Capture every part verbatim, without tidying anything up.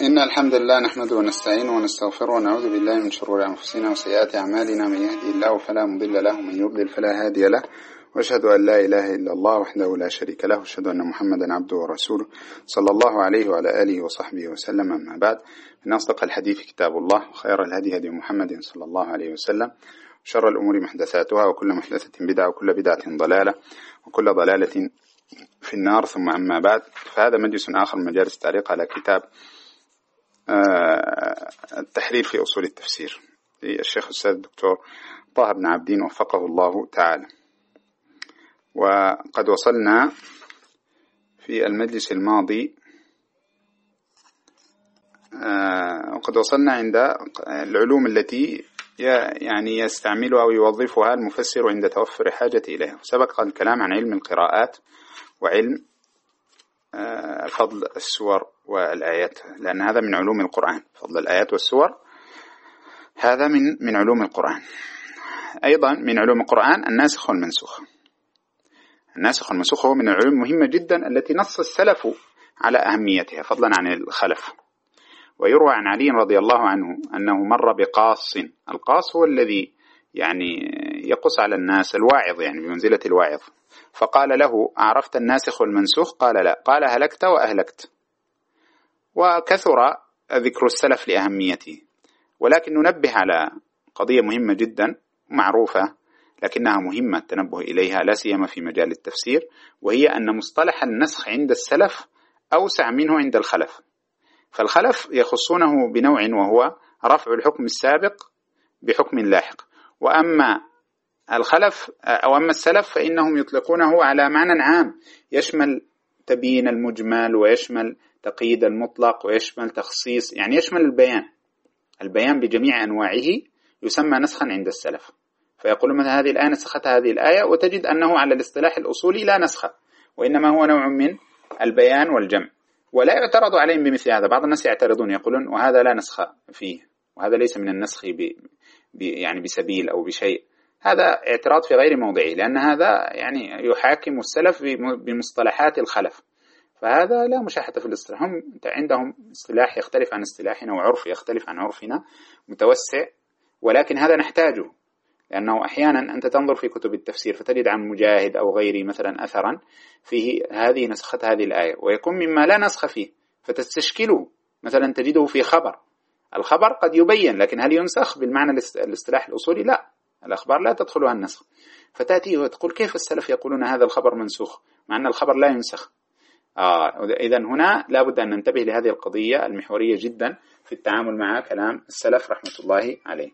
إن الحمد لله نحمده ونستعينه ونستغفره ونعوذ بالله من شرور أنفسنا وسيئات أعمالنا. من يهدي الله فلا مضل له ومن يضلل فلا هادي له، وأشهد أن لا إله إلا الله وحده لا شريك له، وأشهد أن محمدا عبده ورسوله صلى الله عليه وعلى آله وصحبه وسلم. أما بعد، إن أصدق الحديث كتاب الله، وخير الهدي هدي محمد صلى الله عليه وسلم، وشر الأمور محدثاتها، وكل محدثة بدعة، وكل بدعة ضلالة، وكل ضلالة في النار. ثم أما بعد، فهذا مجلس آخر من مجالس التعليق على كتاب التحرير في أصول التفسير للشيخ الأستاذ الدكتور طه بن عابدين وفقه الله تعالى. وقد وصلنا في المجلس الماضي وقد وصلنا عند العلوم التي يعني يستعملها أو يوظفها المفسر عند توفر حاجة إليها. سبق الكلام عن علم القراءات وعلم فضل السور والآيات، لأن هذا من علوم القرآن. فضل الآيات والسور هذا من من علوم القرآن. أيضا من علوم القرآن الناسخ والمنسوخ. الناسخ والمنسوخ هو من العلوم المهمة جدا التي نص السلف على أهميتها فضلا عن الخلف. ويروى عن علي رضي الله عنه أنه مر بقاص. القاص هو الذي يعني يقص على الناس، الواعظ يعني بمنزلة الواعظ. فقال له: أعرفت الناسخ والمنسوخ؟ قال: لا. قال: هلكت وأهلكت. وكثر ذكر السلف لأهميته، ولكن ننبه على قضية مهمة جدا معروفة لكنها مهمة التنبه إليها، لا سيما في مجال التفسير، وهي أن مصطلح النسخ عند السلف أوسع منه عند الخلف. فالخلف يخصونه بنوع وهو رفع الحكم السابق بحكم لاحق، وأما الخلف أو أما السلف فإنهم يطلقونه على معنى عام يشمل تبيين المجمل، ويشمل تقييد المطلق، ويشمل تخصيص، يعني يشمل البيان. البيان بجميع أنواعه يسمى نسخا عند السلف. فيقول مثلا هذه الآية نسخت هذه الآية، وتجد أنه على الاصطلاح الأصولي لا نسخ، وإنما هو نوع من البيان والجمع، ولا يعترض عليهم بمثل هذا. بعض الناس يعترضون يقولون وهذا لا نسخ فيه، وهذا ليس من النسخ ب... ب... يعني بسبيل أو بشيء. هذا اعتراض في غير موضعه، لأن هذا يعني يحاكم السلف بمصطلحات الخلف، فهذا لا مشاحة في الاصطلاح. هم عندهم اصطلاح يختلف عن اصطلاحنا، وعرف يختلف عن عرفنا، متوسع، ولكن هذا نحتاجه، لأنه أحيانا أنت تنظر في كتب التفسير فتجد عن مجاهد أو غيره مثلا أثرا فيه هذه نسخت هذه الآية، ويكون مما لا نسخ فيه فتستشكله. مثلا تجده في خبر، الخبر قد يبين، لكن هل ينسخ بالمعنى الاصطلاح الأصولي؟ لا، الأخبار لا تدخلها النسخ. فتأتي وتقول كيف السلف يقولون هذا الخبر منسوخ مع أن الخبر لا ينسخ؟ آه إذن هنا لابد أن ننتبه لهذه القضية المحورية جدا في التعامل مع كلام السلف رحمة الله عليه.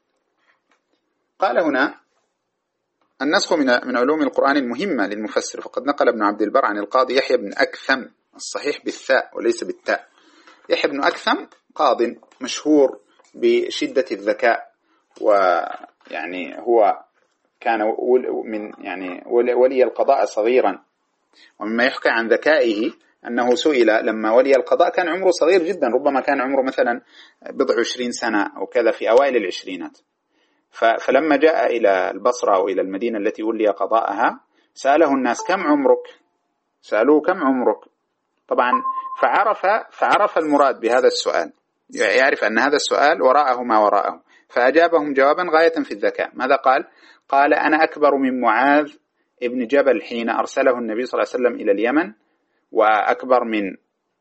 قال هنا: النسخ من من علوم القرآن المهمة للمفسر. فقد نقل ابن عبد البر عن القاضي يحيى بن أكثم، الصحيح بالثاء وليس بالتاء، يحيى بن أكثم قاض مشهور بشدة الذكاء، ويعني هو كان من يعني ولي القضاء صغيرا. ومما يحكى عن ذكائه أنه سئل لما ولي القضاء كان عمره صغير جدا، ربما كان عمره مثلا بضع عشرين سنة أو كذا، في أوائل العشرينات. فلما جاء إلى البصرة أو إلى المدينة التي ولي قضاءها سأله الناس: كم عمرك؟ سألوه: كم عمرك؟ طبعا فعرف فعرف المراد بهذا السؤال، يعرف أن هذا السؤال وراءه ما وراءه، فأجابهم جوابا غاية في الذكاء. ماذا قال؟ قال: أنا أكبر من معاذ ابن جبل حين أرسله النبي صلى الله عليه وسلم إلى اليمن، وأكبر من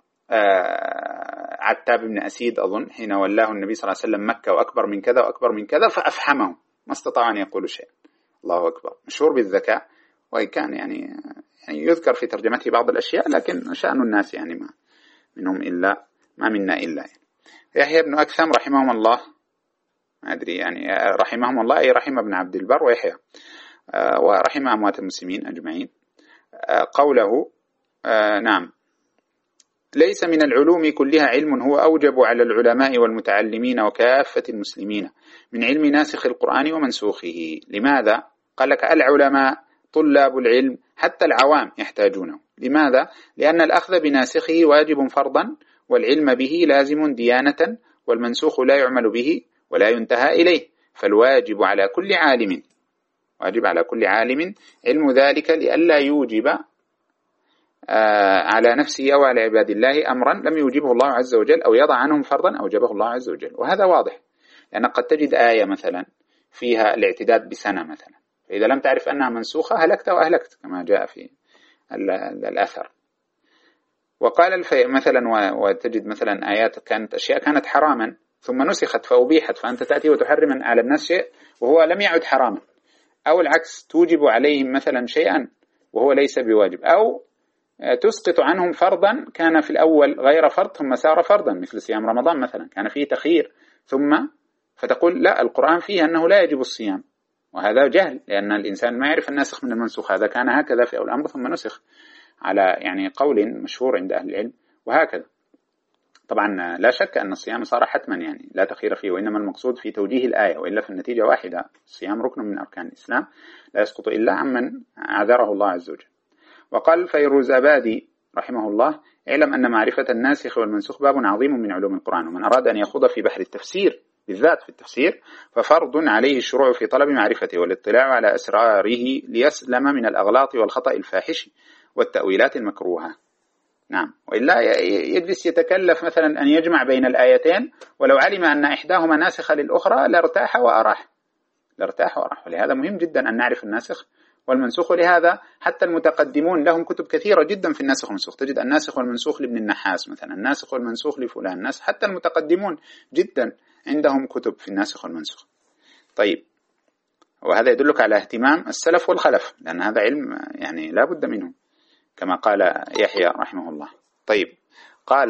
عتاب بن أسيد أظن حين ولاه النبي صلى الله عليه وسلم مكة، وأكبر من كذا وأكبر من كذا، فأفحمه ما استطاع أن يقول شيء. الله أكبر، مشهور بالذكاء، وإن كان يعني, يعني يذكر في ترجمته بعض الأشياء، لكن شأن الناس يعني ما منهم إلا ما منا إلا يعني. يحيى بن أكثم رحمهم الله، ما أدري يعني رحمهم الله أي رحم ابن عبد البر ويحيى ورحم أموات المسلمين أجمعين. قوله نعم: ليس من العلوم كلها علم هو أوجب على العلماء والمتعلمين وكافة المسلمين من علم ناسخ القرآن ومنسوخه. لماذا؟ قال لك: العلماء طلاب العلم، حتى العوام يحتاجونه. لماذا؟ لأن الأخذ بناسخه واجب فرضا، والعلم به لازم ديانة، والمنسوخ لا يعمل به ولا ينتهى إليه. فالواجب على كل عالم واجب على كل عالم علم ذلك لئلا يوجب على نفسه أو على عباد الله أمرا لم يوجبه الله عز وجل أو يضع عنهم فرضا أوجبه الله عز وجل. وهذا واضح، لأن قد تجد آية مثلا فيها الاعتداد بسنة مثلا، فإذا لم تعرف أنها منسوخة هلكت وأهلكت كما جاء في الأثر. وقال الفي مثلا، وتجد مثلا آيات كانت أشياء كانت حراما ثم نسخت فأبيحت، فأنت تأتي وتحرم على الناس شيء وهو لم يعد حراما، أو العكس توجب عليهم مثلا شيئا وهو ليس بواجب، أو تسقط عنهم فرضا كان في الأول غير فرض ثم صار فرضا، مثل صيام رمضان مثلا كان فيه تخيير ثم فتقول لا القرآن فيه أنه لا يجب الصيام، وهذا جهل، لأن الإنسان ما يعرف الناسخ من المنسوخ، هذا كان هكذا في أول الأمر ثم نسخ على يعني قول مشهور عند أهل العلم وهكذا. طبعا لا شك أن الصيام صار حتما يعني لا تخير فيه، وإنما المقصود في توجيه الآية، وإلا في النتيجة واحدة، الصيام ركن من أركان الإسلام لا يسقط إلا عمن عذره الله عز وجل. وقال فيروزابادي رحمه الله: اعلم أن معرفة الناسخ والمنسوخ باب عظيم من علوم القرآن، ومن أراد أن يخوض في بحر التفسير بالذات في التفسير ففرض عليه الشروع في طلب معرفته والاطلاع على أسراره ليسلم من الأغلاط والخطأ الفاحش والتأويلات المكروهة. نعم، وإلا يجلس يتكلف مثلا أن يجمع بين الآيتين ولو علم أن إحداهما ناسخة للأخرى لارتاح وأراح لارتاح وأراح ولهذا مهم جدا أن نعرف الناسخ والمنسوخ. ولهذا حتى المتقدمون لهم كتب كثيرة جدا في الناسخ والمنسوخ، تجد الناسخ والمنسوخ لابن النحاس مثلا، الناسخ والمنسوخ لفلان، الناس حتى المتقدمون جدا عندهم كتب في الناسخ والمنسوخ. طيب، وهذا يدلك على اهتمام السلف والخلف، لأن هذا علم يعني لا بد منه كما قال يحيى رحمه الله. طيب، قال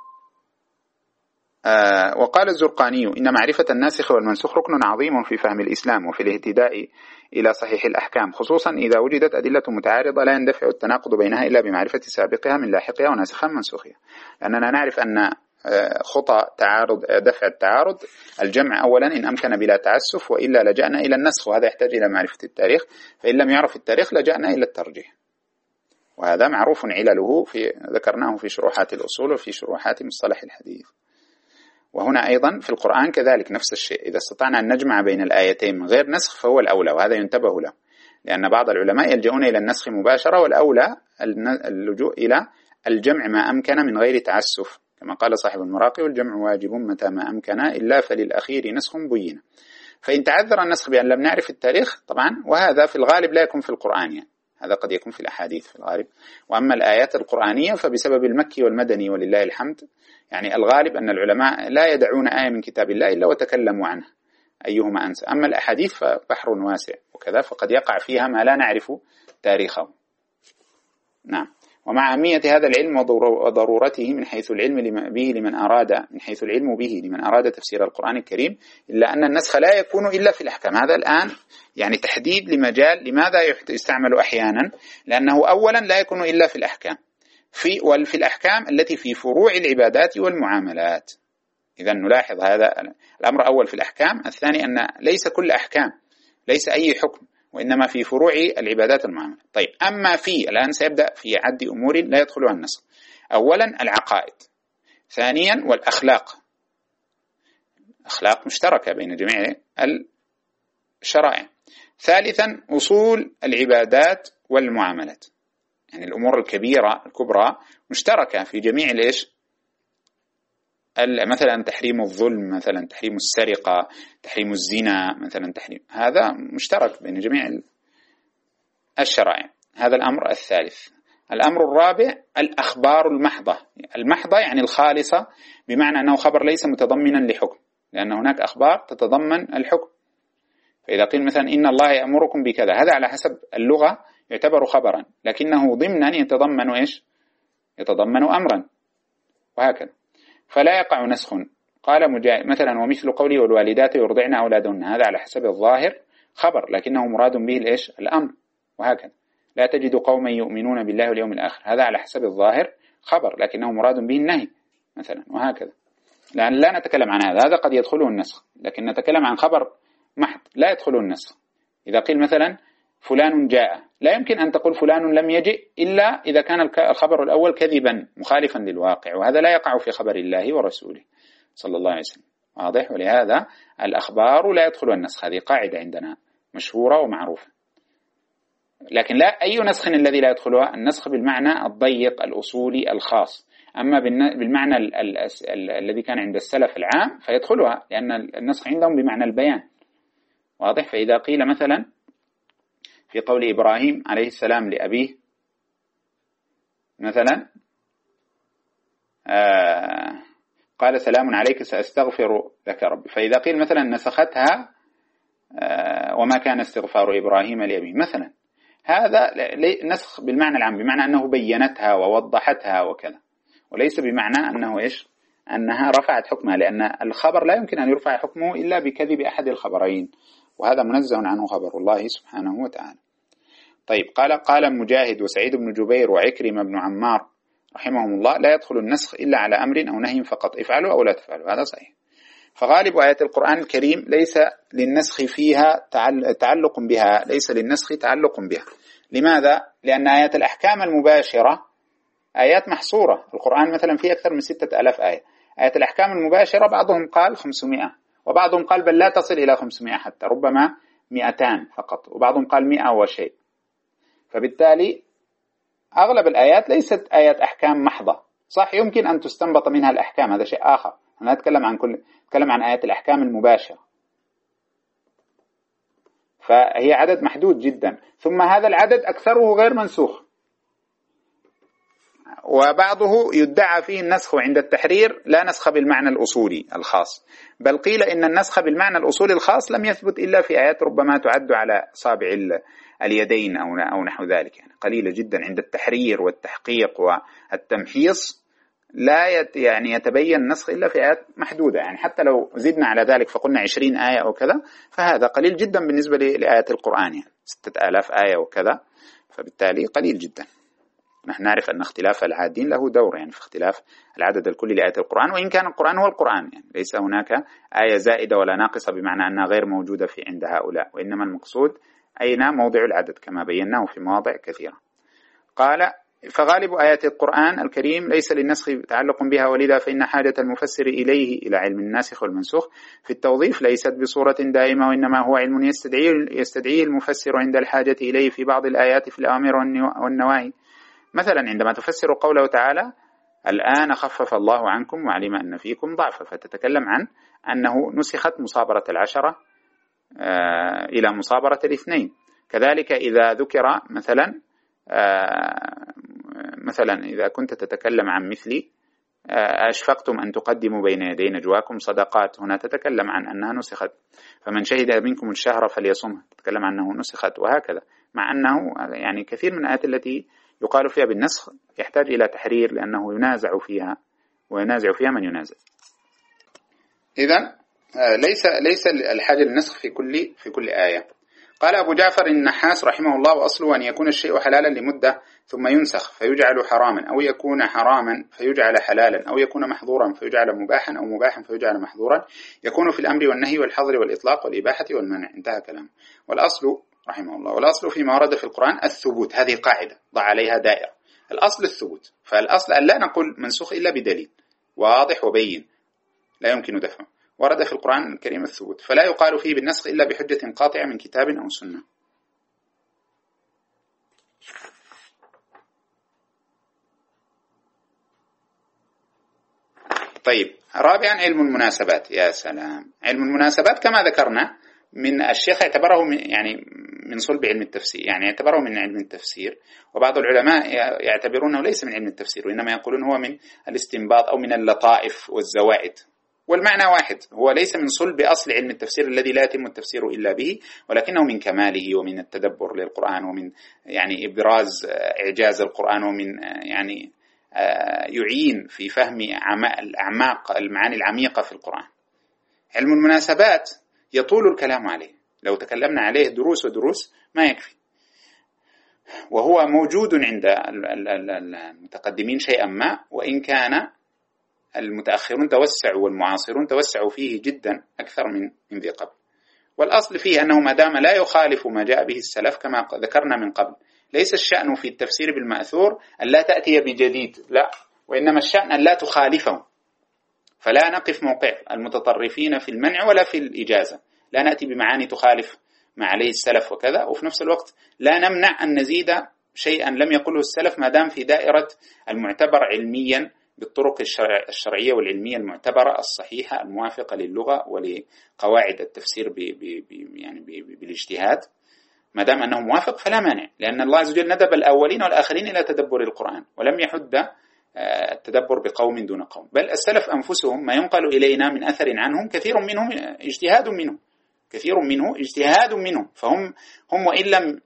آه وقال الزرقاني: إن معرفة الناسخ والمنسوخ ركن عظيم في فهم الإسلام وفي الاهتداء إلى صحيح الأحكام، خصوصا إذا وجدت أدلة متعارضة لا يندفع التناقض بينها إلا بمعرفة سابقها من لاحقها وناسخها منسوخها. لأننا نعرف أن خطأ تعارض دفع التعارض الجمع أولا إن أمكن بلا تعسف، وإلا لجأنا إلى النسخ، وهذا يحتاج إلى معرفة التاريخ، فإن لم يعرف التاريخ لجأنا إلى الترجيح، وهذا معروف علله في ذكرناه في شروحات الأصول وفي شروحات مصطلح الحديث. وهنا أيضا في القرآن كذلك نفس الشيء، إذا استطعنا أن نجمع بين الآيتين من غير نسخ فهو الأولى، وهذا ينتبه له، لأن بعض العلماء يلجؤون إلى النسخ مباشرة، والأولى اللجوء إلى الجمع ما أمكن من غير تعسف، كما قال صاحب المراقي: والجمع واجب متى ما أمكن إلا فللأخير نسخ بين. فإن تعذر النسخ بأن لم نعرف التاريخ طبعا، وهذا في الغالب لا يكون في القرآن يعني. هذا قد يكون في الأحاديث في الغالب، وأما الآيات القرآنية فبسبب المكي والمدني ولله الحمد يعني الغالب أن العلماء لا يدعون آية من كتاب الله إلا وتكلموا عنها أيهما أنسى. أما الأحاديث فبحر واسع وكذا، فقد يقع فيها ما لا نعرف تاريخه. نعم. ومع أهمية هذا العلم وضرورته من حيث العلم به لمن أراد من حيث العلم به لمن أراد تفسير القرآن الكريم، إلا أن النسخ لا يكون إلا في الأحكام. هذا الآن يعني تحديد لمجال لماذا يستعمل أحيانا، لأنه أولا لا يكون إلا في الأحكام في وفي الأحكام التي في فروع العبادات والمعاملات. إذا نلاحظ هذا الأمر أول في الأحكام. الثاني أن ليس كل أحكام، ليس أي حكم، وإنما في فروع العبادات والمعاملات. طيب، أما في الآن سيبدأ في عد أمور لا يدخلها النسخ. أولا العقائد، ثانيا والأخلاق، أخلاق مشتركة بين جميع الشرائع، ثالثا أصول العبادات والمعاملات، يعني الأمور الكبيرة الكبرى مشتركة في جميع ليش مثلا تحريم الظلم، مثلا تحريم السرقة، تحريم الزنا، مثلا تحريم، هذا مشترك بين جميع الشرائع. هذا الأمر الثالث. الأمر الرابع الأخبار المحضة، المحضة يعني الخالصة، بمعنى أنه خبر ليس متضمنا لحكم، لأن هناك أخبار تتضمن الحكم. فإذا قيل مثلا إن الله يأمركم بكذا، هذا على حسب اللغة يعتبر خبرا، لكنه ضمنا يتضمن إيش؟ يتضمن أمرا، وهكذا. فلا يقع نسخ. قال مجاهد مثلا: ومثل قولي والوالدات يرضعن أولادهن، هذا على حسب الظاهر خبر، لكنه مراد به الإيش؟ الأمر، وهكذا. لا تجد قوما يؤمنون بالله واليوم الآخر، هذا على حسب الظاهر خبر، لكنه مراد به النهي مثلا، وهكذا. لأن لا نتكلم عن هذا، هذا قد يدخله النسخ، لكن نتكلم عن خبر محض لا يدخله النسخ. إذا قيل مثلا فلان جاء، لا يمكن أن تقول فلان لم يجئ إلا إذا كان الخبر الأول كذبا مخالفا للواقع، وهذا لا يقع في خبر الله ورسوله صلى الله عليه وسلم، واضح؟ ولهذا الأخبار لا يدخل النسخ، هذه قاعدة عندنا مشهورة ومعروفة. لكن لا أي نسخ الذي لا يدخلها النسخ بالمعنى الضيق الأصولي الخاص. أما بالمعنى ال ال ال الذي كان عند السلف العام فيدخلها، لأن النسخ عندهم بمعنى البيان. واضح؟ فإذا قيل مثلا في قول إبراهيم عليه السلام لأبيه مثلا آه قال سلام عليك سأستغفر لك ربي، فإذا قيل مثلا نسختها آه وما كان استغفار إبراهيم لأبيه مثلا، هذا نسخ بالمعنى العام، بمعنى أنه بينتها ووضحتها وكذا، وليس بمعنى أنه إيش أنها رفعت حكمها، لأن الخبر لا يمكن أن يرفع حكمه إلا بكذب أحد الخبرين، وهذا منزه عنه خبر الله سبحانه وتعالى. طيب قال قال مجاهد وسعيد بن جبير وعكرمة بن عمار رحمهم الله لا يدخل النسخ إلا على أمر أو نهي فقط، افعلوا أو لا تفعلوا، هذا صحيح. فغالب آيات القرآن الكريم ليس للنسخ فيها تعلق بها، ليس للنسخ تعلق بها. لماذا؟ لأن آيات الأحكام المباشرة آيات محصورة، القرآن مثلا فيه أكثر من ستة ألاف آية. آيات الأحكام المباشرة بعضهم قال خمسمائة، وبعضهم قال بل لا تصل إلى خمسمائة حتى، ربما مئتان فقط، وبعضهم قال مئة وشيء. فبالتالي أغلب الآيات ليست آيات أحكام محضة، صح يمكن أن تستنبط منها الأحكام، هذا شيء آخر، أنا أتكلم عن كل أتكلم عن آيات الأحكام المباشرة، فهي عدد محدود جدا. ثم هذا العدد أكثره غير منسوخ، وبعضه يدعى فيه النسخ عند التحرير لا نسخ بالمعنى الأصولي الخاص، بل قيل إن النسخ بالمعنى الأصولي الخاص لم يثبت إلا في آيات ربما تعد على صابع اليدين أو أو نحو ذلك، يعني قليلة جدا. عند التحرير والتحقيق والتمحيص لا يت يعني يتبين النسخ إلا في آيات محدودة، يعني حتى لو زدنا على ذلك فقلنا عشرين آية أو كذا فهذا قليل جدا بالنسبة لآيات القرآن، يعني ستة آلاف آية وكذا، فبالتالي قليل جدا. نحن نعرف أن اختلاف العادين له دور يعني في اختلاف العدد الكلي لآيات القرآن، وإن كان القرآن هو القرآن، يعني ليس هناك آية زائدة ولا ناقصة بمعنى أنها غير موجودة في عند هؤلاء، وإنما المقصود أين موضع العدد كما بيناه في مواضع كثيرة. قال فغالب آيات القرآن الكريم ليس للنسخ تعلق بها، ولذا فإن حاجة المفسر إليه إلى علم الناسخ والمنسوخ في التوظيف ليست بصورة دائمة، وإنما هو علم يستدعيه, يستدعيه المفسر عند الحاجة إليه في بعض الآيات في الأوامر والنواهي. مثلا عندما تفسر قوله تعالى الآن خفف الله عنكم وعلم أن فيكم ضعفا، فتتكلم عن أنه نسخت مصابرة العشرة إلى مصابرة الاثنين. كذلك إذا ذكر مثلا مثلا إذا كنت تتكلم عن مثلي أشفقتم أن تقدموا بين يدي نجواكم صدقات، هنا تتكلم عن أنها نسخت. فمن شهد منكم الشهر فليصمه، تتكلم عن أنه نسخت، وهكذا. مع أنه يعني كثير من الآيات التي يقال فيها بالنسخ يحتاج إلى تحرير، لأنه ينازع فيها وينازع فيها من ينازع. إذن ليس ليس الحاجة للنسخ في كل في كل آية. قال أبو جعفر النحاس رحمه الله وأصله أن يكون الشيء حلالا لمدة ثم ينسخ فيجعل حراما، أو يكون حراما فيجعل حلالا، أو يكون محظورا فيجعل مباحا، أو مباحا فيجعل محظورا، يكون في الأمر والنهي والحظر والإطلاق والإباحة والمنع. انتهى كلام. والأصل رحمه الله والأصل فيما ورد في القرآن الثبوت، هذه قاعدة ضع عليها دائرة، الأصل الثبوت، فالأصل أن لا نقول منسوخ إلا بدليل واضح وبين لا يمكن دفعه. ورد في القرآن الكريم الثبوت، فلا يقال فيه بالنسخ إلا بحجة قاطعة من كتاب أو سنة. طيب رابعا علم المناسبات. يا سلام، علم المناسبات كما ذكرنا من الشيخ اعتبره من يعني من صلب علم التفسير، يعني اعتبره من علم التفسير، وبعض العلماء يعتبرونه ليس من علم التفسير، وإنما يقولون هو من الاستنباط أو من اللطائف والزوائد، والمعنى واحد، هو ليس من صلب أصل علم التفسير الذي لا يتم التفسير إلا به، ولكنه من كماله ومن التدبر للقرآن ومن يعني إبراز إعجاز القرآن، ومن يعني يعين في فهم الأعماق المعاني العميقة في القرآن. علم المناسبات يطول الكلام عليه، لو تكلمنا عليه دروس ودروس ما يكفي، وهو موجود عند المتقدمين شيئا ما، وإن كان المتأخرون توسعوا والمعاصرون توسعوا فيه جدا أكثر من من ذي قبل. والأصل فيه أنه ما دام لا يخالف ما جاء به السلف كما ذكرنا من قبل، ليس الشأن في التفسير بالمأثور أن لا تأتي بجديد، لا، وإنما الشأن أن لا تخالفه، فلا نقف موقع المتطرفين في المنع ولا في الإجازة، لا نأتي بمعاني تخالف ما عليه السلف وكذا، وفي نفس الوقت لا نمنع أن نزيد شيئا لم يقله السلف ما دام في دائرة المعتبر علميا بالطرق الشرعية والعلمية المعتبرة الصحيحة الموافقة للغة ولقواعد التفسير ب ب ب يعني ب بالاجتهاد. ما دام أنه موافق فلا مانع، لأن الله عز وجل ندب الأولين والآخرين إلى تدبر القرآن ولم يحد التدبر بقوم دون قوم، بل السلف أنفسهم ما ينقل إلينا من أثر عنهم كثير منهم اجتهاد منهم كثير منه اجتهاد منهم، فهم هم وإن لم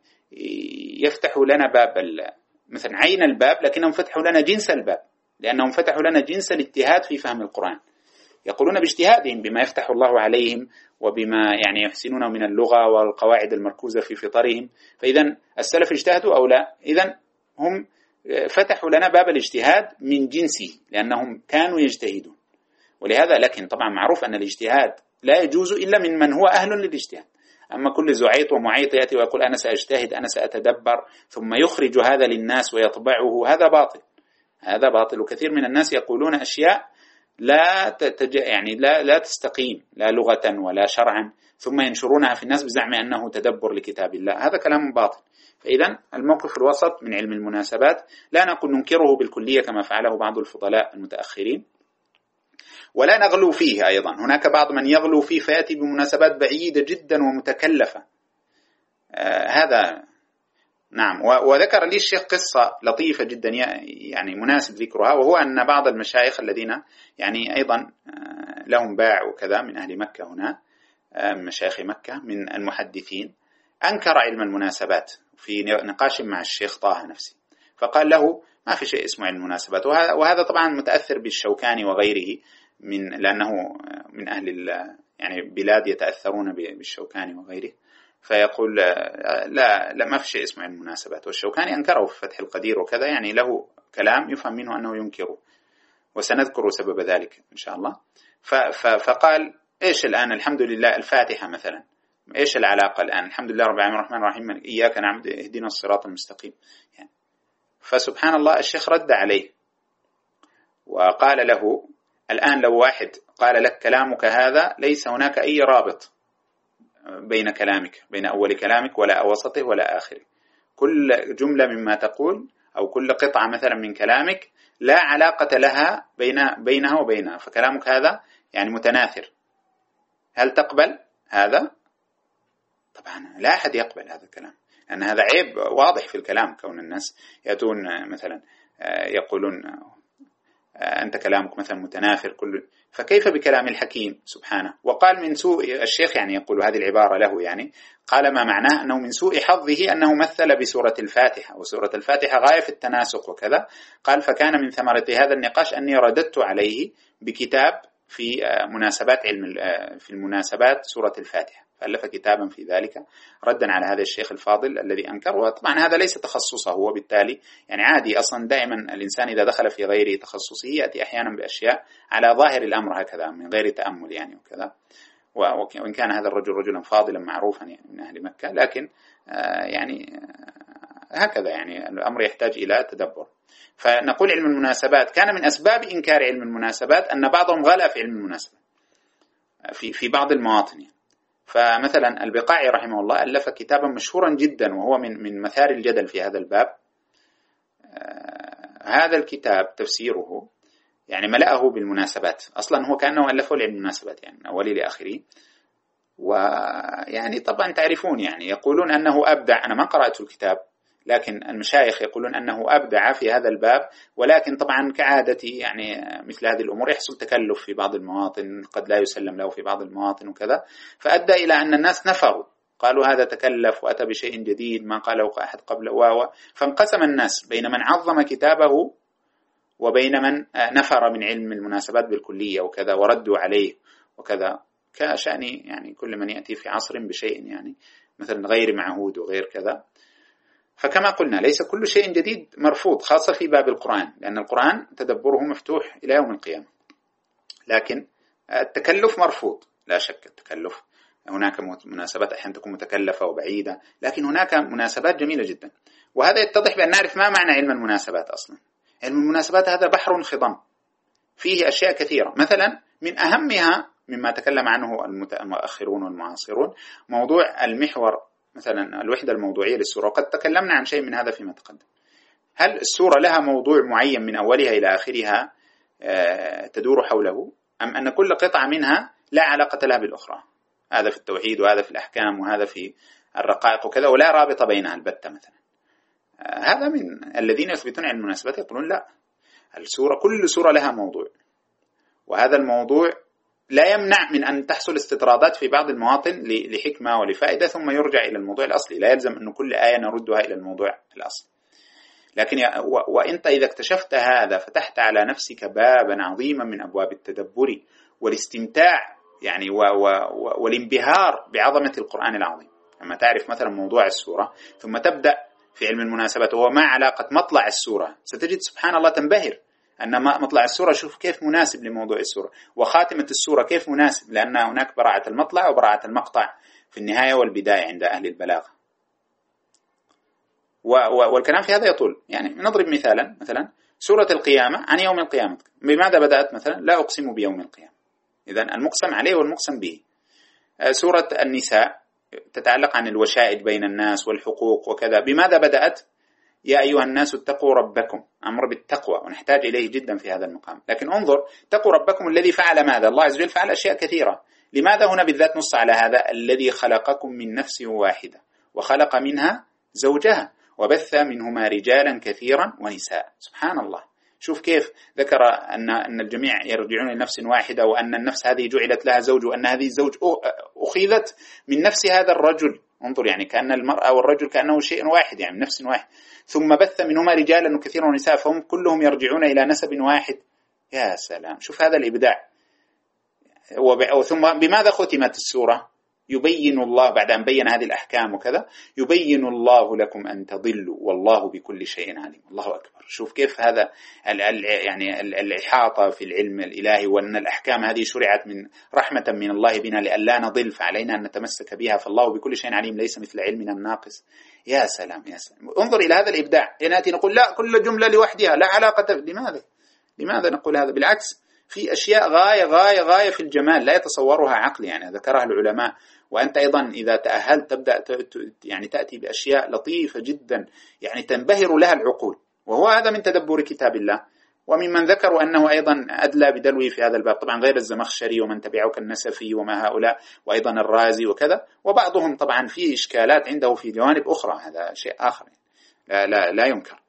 يفتحوا لنا باب مثلا عين الباب لكنهم فتحوا لنا جنس الباب، لأنهم فتحوا لنا جنس الاجتهاد في فهم القرآن، يقولون باجتهادهم بما يفتح الله عليهم وبما يعني يحسنونه من اللغة والقواعد المركوزة في فطرهم. فإذا السلف اجتهدوا أو لا؟ إذن هم فتحوا لنا باب الاجتهاد من جنسه لأنهم كانوا يجتهدون. ولهذا لكن طبعا معروف أن الاجتهاد لا يجوز إلا من من هو أهل للاجتهاد. أما كل زعيط ومعيط يأتي ويقول أنا سأجتهد أنا سأتدبر ثم يخرج هذا للناس ويطبعه، هذا باطل، هذا باطل. وكثير من الناس يقولون أشياء لا تتج... يعني لا لا تستقيم لا لغة ولا شرعا ثم ينشرونها في الناس بزعم أنه تدبر لكتاب الله، هذا كلام باطل. فإذا الموقف الوسط من علم المناسبات لا نقول ننكره بالكلية كما فعله بعض الفضلاء المتأخرين، ولا نغلو فيه أيضا. هناك بعض من يغلو فيه فيأتي بمناسبات بعيدة جدا ومتكلفة، آه هذا نعم. وذكر لي الشيخ قصة لطيفة جدا يعني مناسب ذكرها، وهو أن بعض المشايخ الذين يعني أيضا لهم باع وكذا من أهل مكة هنا، مشايخ مكة من المحدثين، أنكر علم المناسبات في نقاش مع الشيخ طه نفسه، فقال له ما في شيء اسمه علم المناسبات. وهذا طبعا متأثر بالشوكاني وغيره من لأنه من أهل يعني بلاد يتأثرون بالشوكاني وغيره، فيقول لا لا ما في شيء اسمه علم المناسبات. والشوكاني أنكره في فتح القدير وكذا، يعني له كلام يفهم منه أنه ينكره، وسنذكر سبب ذلك إن شاء الله. فقال إيش الآن الحمد لله الفاتحة مثلا، إيش العلاقة الآن الحمد لله رب العالمين الرحمن الرحيم إياك نعبد اهدنا الصراط المستقيم يعني. فسبحان الله الشيخ رد عليه وقال له الآن لو واحد قال لك كلامك هذا ليس هناك أي رابط بين كلامك بين أول كلامك ولا أوسطه ولا آخره، كل جملة مما تقول أو كل قطعة مثلا من كلامك لا علاقة لها بين بينها وبينها، فكلامك هذا يعني متناثر. هل تقبل هذا؟ طبعا لا أحد يقبل هذا الكلام، لأن هذا عيب واضح في الكلام، كون الناس يأتون مثلا يقولون أنت كلامك مثلا متنافر كل، فكيف بكلام الحكيم سبحانه. وقال من سوء الشيخ يعني يقول هذه العبارة له يعني قال ما معناه أنه من سوء حظه أنه مثل بسورة الفاتحة، وسورة الفاتحة غاية في التناسق وكذا. قال فكان من ثمرة هذا النقاش أني رددت عليه بكتاب في مناسبات علم في المناسبات سورة الفاتحة، فألف كتابا في ذلك ردا على هذا الشيخ الفاضل الذي أنكر. وطبعا هذا ليس تخصصه، وبالتالي يعني عادي أصلا دائما الإنسان إذا دخل في غير تخصصه يأتي أحيانا بأشياء على ظاهر الأمر هكذا من غير تأمل يعني وكذا. وإن كان هذا الرجل رجلا فاضلا معروفا يعني من أهل مكة، لكن آه يعني آه هكذا يعني الأمر يحتاج إلى تدبر. فنقول علم المناسبات كان من أسباب إنكار علم المناسبات أن بعضهم غلا في علم المناسبات في في بعض المواطن. فمثلا البقاعي رحمه الله ألف كتابا مشهورا جدا وهو من من مثار الجدل في هذا الباب. آه هذا الكتاب تفسيره يعني ملأه بالمناسبات، أصلا هو كأنه ألفه لعلم المناسبات يعني من أوله لآخره. ويعني طبعا تعرفون يعني يقولون أنه أبدع، أنا ما قرأت الكتاب لكن المشايخ يقولون أنه أبدع في هذا الباب، ولكن طبعا كعادتي يعني مثل هذه الأمور يحصل تكلف في بعض المواطن، قد لا يسلم له في بعض المواطن وكذا، فأدى إلى أن الناس نفروا قالوا هذا تكلف وأتى بشيء جديد ما قاله أحد قبله و فانقسم الناس بين من عظم كتابه وبين من نفر من علم المناسبات بالكلية وكذا وردوا عليه وكذا، كشأن يعني كل من يأتي في عصر بشيء يعني مثلا غير معهود وغير كذا. فكما قلنا ليس كل شيء جديد مرفوض، خاصة في باب القرآن، لأن القرآن تدبره مفتوح إلى يوم القيامة، لكن التكلف مرفوض لا شك. التكلف هناك مناسبات أحيانا تكون متكلفة وبعيدة، لكن هناك مناسبات جميلة جدا. وهذا يتضح بأن نعرف ما معنى علم المناسبات أصلا. علم المناسبات هذا بحر خضم فيه أشياء كثيرة، مثلا من أهمها مما تكلم عنه المؤخرون والمعاصرون موضوع المحور مثلا الوحدة الموضوعية للسورة، وقد تكلمنا عن شيء من هذا فيما تقدم. هل السورة لها موضوع معين من أولها إلى آخرها تدور حوله، أم أن كل قطعة منها لا علاقة لها بالأخرى؟ هذا في التوحيد وهذا في الأحكام وهذا في الرقائق وكذا، ولا رابط بينها البتة مثلا. هذا من الذين يثبتون علم المناسبات يقولون لا، السورة كل سورة لها موضوع، وهذا الموضوع لا يمنع من أن تحصل استطرادات في بعض المواطن لحكمة ولفائدة ثم يرجع إلى الموضوع الأصلي. لا يلزم أن كل آية نردها إلى الموضوع الأصلي. لكن وإنت إذا اكتشفت هذا فتحت على نفسك بابا عظيما من أبواب التدبر والاستمتاع يعني و و و والانبهار بعظمة القرآن العظيم. لما تعرف مثلا موضوع السورة ثم تبدأ في علم المناسبات وهو ما علاقة مطلع السورة، ستجد سبحان الله تنبهر أن مطلع السورة شوف كيف مناسب لموضوع السورة، وخاتمة السورة كيف مناسب، لأن هناك براعة المطلع وبراعة المقطع في النهاية والبداية عند أهل البلاغة. والكلام في هذا يطول. يعني نضرب مثالا، مثلا سورة القيامة عن يوم القيامة، بماذا بدأت؟ مثلا لا أقسم بيوم القيامة، إذن المقسم عليه والمقسم به. سورة النساء تتعلق عن الوشائج بين الناس والحقوق وكذا، بماذا بدأت؟ يا أيها الناس اتقوا ربكم، أمر بالتقوى ونحتاج إليه جدا في هذا المقام. لكن انظر، اتقوا ربكم الذي فعل ماذا؟ الله عز وجل فعل أشياء كثيرة. لماذا هنا بالذات نص على هذا؟ الذي خلقكم من نفس واحدة وخلق منها زوجها وبث منهما رجالا كثيرا ونساء. سبحان الله، شوف كيف ذكر أن أن الجميع يرجعون لنفس واحدة، وأن النفس هذه جعلت لها زوج، وأن هذه الزوج أخذت من نفس هذا الرجل. انظر، يعني كأن المرأة والرجل كأنه شيء واحد، يعني من نفس واحد. ثم بث منهما رجالا كثيرا ونساء، فهم كلهم يرجعون إلى نسب واحد. يا سلام، شوف هذا الإبداع. ثم بماذا ختمت السورة؟ يبين الله بعد أن بين هذه الأحكام وكذا، يبين الله لكم أن تضلوا والله بكل شيء عليم. الله أكبر، شوف كيف هذا يعني الإحاطة في العلم الإلهي، وأن الأحكام هذه شرعت من رحمة من الله بنا لألا نضل، فعلينا أن نتمسك بها، فالله بكل شيء عليم ليس مثل علمنا الناقص. يا سلام يا سلام، انظر إلى هذا الإبداع. نأتي نقول لا، كل جملة لوحدها لا علاقة. لماذا؟ لماذا نقول هذا؟ بالعكس، في أشياء غاية غاية غاية في الجمال لا يتصورها عقل، يعني ذكرها العلماء. وأنت أيضا إذا تأهلت تبدأ يعني تأتي بأشياء لطيفة جدا يعني تنبهر لها العقول، وهو هذا من تدبر كتاب الله. وممن ذكروا أنه أيضا أدلى بدلوي في هذا الباب طبعا غير الزمخشري ومن تبعه كالنسفي وما هؤلاء، وأيضا الرازي وكذا، وبعضهم طبعا فيه إشكالات عنده في جوانب أخرى، هذا شيء آخر لا, لا, لا ينكر.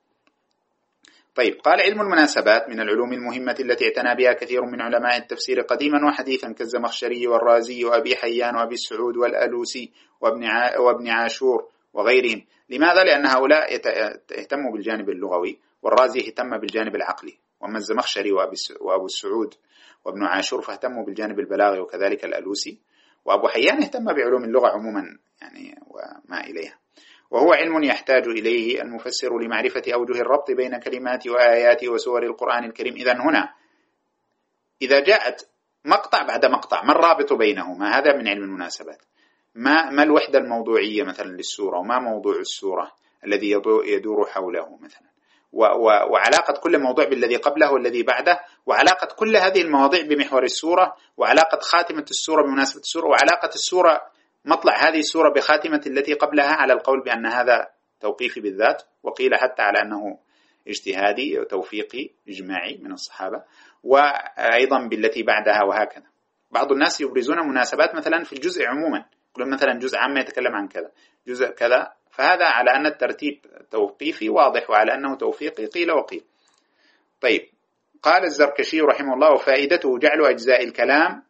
طيب، قال علم المناسبات من العلوم المهمة التي اعتنى بها كثير من علماء التفسير قديما وحديثا كالزمخشري والرازي وأبي حيان وأبي السعود والألوسي وابن وابن عاشور وغيرهم. لماذا؟ لأن هؤلاء يهتموا بالجانب اللغوي، والرازي اهتم بالجانب العقلي، وأما الزمخشري وأبو السعود وابن عاشور فاهتموا بالجانب البلاغي، وكذلك الألوسي، وأبو حيان اهتم بعلوم اللغة عموما يعني وما إليها. وهو علم يحتاج إليه المفسر لمعرفة أوجه الربط بين كلمات وآيات وسور القرآن الكريم. إذن هنا إذا جاءت مقطع بعد مقطع ما الرابط بينهما؟ هذا من علم المناسبات. ما ما الوحدة الموضوعية مثلا للسورة، وما موضوع السورة الذي يدور حوله مثلا، وعلاقة كل موضوع بالذي قبله والذي بعده، وعلاقة كل هذه المواضيع بمحور السورة، وعلاقة خاتمة السورة بمناسبة السورة، وعلاقة السورة مطلع هذه السورة بخاتمة التي قبلها، على القول بأن هذا توقيفي بالذات، وقيل حتى على أنه اجتهادي توفيقي إجماعي من الصحابة، وأيضا بالتي بعدها، وهكذا. بعض الناس يبرزون مناسبات مثلا في الجزء عموما، كل مثلا جزء عام يتكلم عن كذا، جزء كذا، فهذا على أن الترتيب توقيفي واضح، وعلى أنه توفيقي قيل وقيل. طيب، قال الزركشي رحمه الله: وفائدته جعل أجزاء الكلام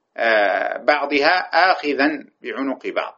بعضها آخذا بعنق بعض،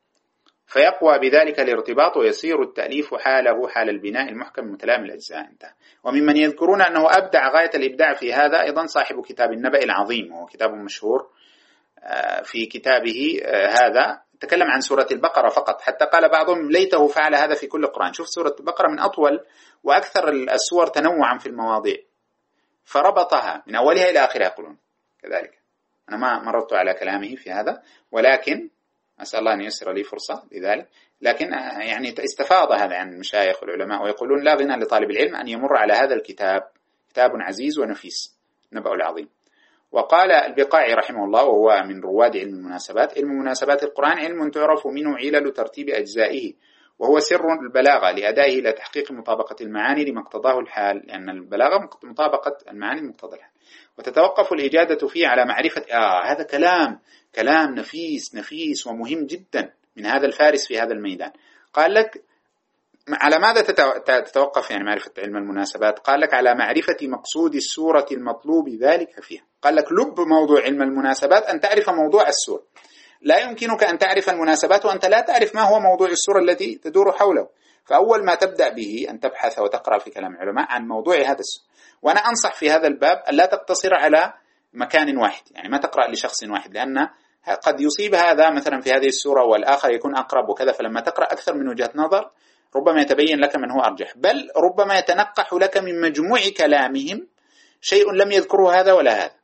فيقوى بذلك الارتباط، ويصير التأليف حاله حال البناء المحكم المتلائم الأجزاء. انتهى. وممن يذكرون أنه أبدع غاية الإبداع في هذا أيضا صاحب كتاب النبأ العظيم، وهو كتاب مشهور. في كتابه هذا تكلم عن سورة البقرة فقط، حتى قال بعضهم ليته فعل هذا في كل القرآن. شوف، سورة البقرة من أطول وأكثر السور تنوعا في المواضيع، فربطها من أولها إلى آخرها يقولون كذلك. أنا ما مررت على كلامه في هذا، ولكن أسأل الله أن ييسر لي فرصة لذلك. لكن يعني استفاض هذا عن المشايخ والعلماء، ويقولون لا غنى لطالب العلم أن يمر على هذا الكتاب، كتاب عزيز ونفيس، النبأ العظيم. وقال البقاعي رحمه الله وهو من رواد علم المناسبات: علم مناسبات القرآن علم تعرف منه علل ترتيب أجزائه، وهو سر البلاغة لأدائه إلى تحقيق مطابقة المعاني لما اقتضاه الحال، لأن البلاغة مطابقة المعاني لمقتضى الحال. وتتوقف الإجادة فيه على معرفة آه هذا كلام كلام نفيس نفيس ومهم جدا من هذا الفارس في هذا الميدان. قال لك على ماذا تتوقف يعني معرفة علم المناسبات؟ قال لك على معرفة مقصود السورة المطلوب ذلك فيها. قال لك لب موضوع علم المناسبات أن تعرف موضوع السورة. لا يمكنك أن تعرف المناسبات وأنت لا تعرف ما هو موضوع السورة التي تدور حوله. فأول ما تبدأ به أن تبحث وتقرأ في كلام العلماء عن موضوع هذا السورة. وأنا أنصح في هذا الباب أن لا تقتصر على مكان واحد، يعني ما تقرأ لشخص واحد، لأن قد يصيب هذا مثلا في هذه السورة والآخر يكون أقرب وكذا، فلما تقرأ أكثر من وجهة نظر ربما يتبين لك من هو أرجح، بل ربما يتنقح لك من مجموع كلامهم شيء لم يذكره هذا ولا هذا.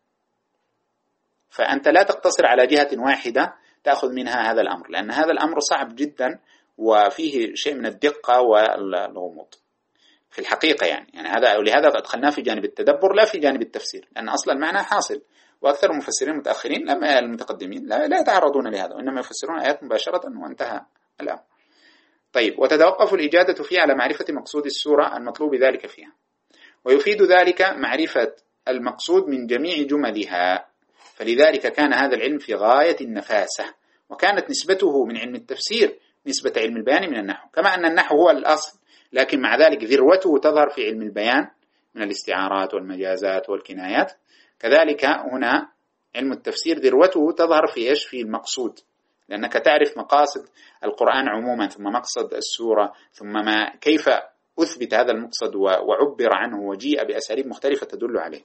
فأنت لا تقتصر على جهة واحدة تأخذ منها هذا الأمر، لأن هذا الأمر صعب جدا وفيه شيء من الدقة والغموض في الحقيقة يعني. يعني هذا ولهذا أدخلناه في جانب التدبر لا في جانب التفسير، لأن أصل المعنى حاصل، وأكثر المفسرين المتأخرين لما المتقدمين لا, لا يتعرضون لهذا، وإنما يفسرون آيات مباشرة وانتهى الأمر. طيب، وتتوقف الإجادة فيه على معرفة مقصود السورة المطلوب ذلك فيها، ويفيد ذلك معرفة المقصود من جميع جملها، فلذلك كان هذا العلم في غاية النفاسة، وكانت نسبته من علم التفسير نسبة علم البيان من النحو، كما أن النحو هو الأصل، لكن مع ذلك ذروته تظهر في علم البيان من الاستعارات والمجازات والكنايات. كذلك هنا علم التفسير ذروته تظهر في إيش؟ في المقصود، لأنك تعرف مقاصد القرآن عموما، ثم مقصد السورة، ثم ما كيف أثبت هذا المقصد وعبر عنه وجيء بأساليب مختلفة تدل عليه.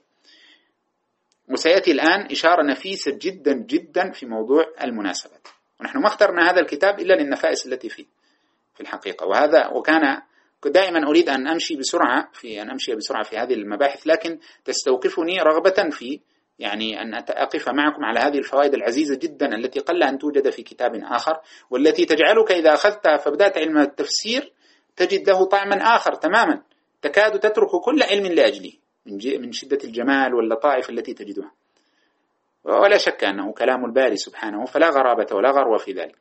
وسيأتي الآن إشارة نفيسة جدا جدا في موضوع المناسبات، ونحن ما اخترنا هذا الكتاب إلا للنفائس التي فيه في الحقيقة. وهذا وكان دائما أريد أن أمشي بسرعة في أن أمشي بسرعة في هذه المباحث، لكن تستوقفني رغبة في يعني أن أقف معكم على هذه الفوائد العزيزة جدا التي قل أن توجد في كتاب آخر، والتي تجعلك إذا أخذتها فبدأت علم التفسير تجد له طعما آخر تماما، تكاد تترك كل علم لأجله من شدة الجمال واللطائف التي تجدها. ولا شك أنه كلام الباري سبحانه، فلا غرابة ولا غرو في ذلك.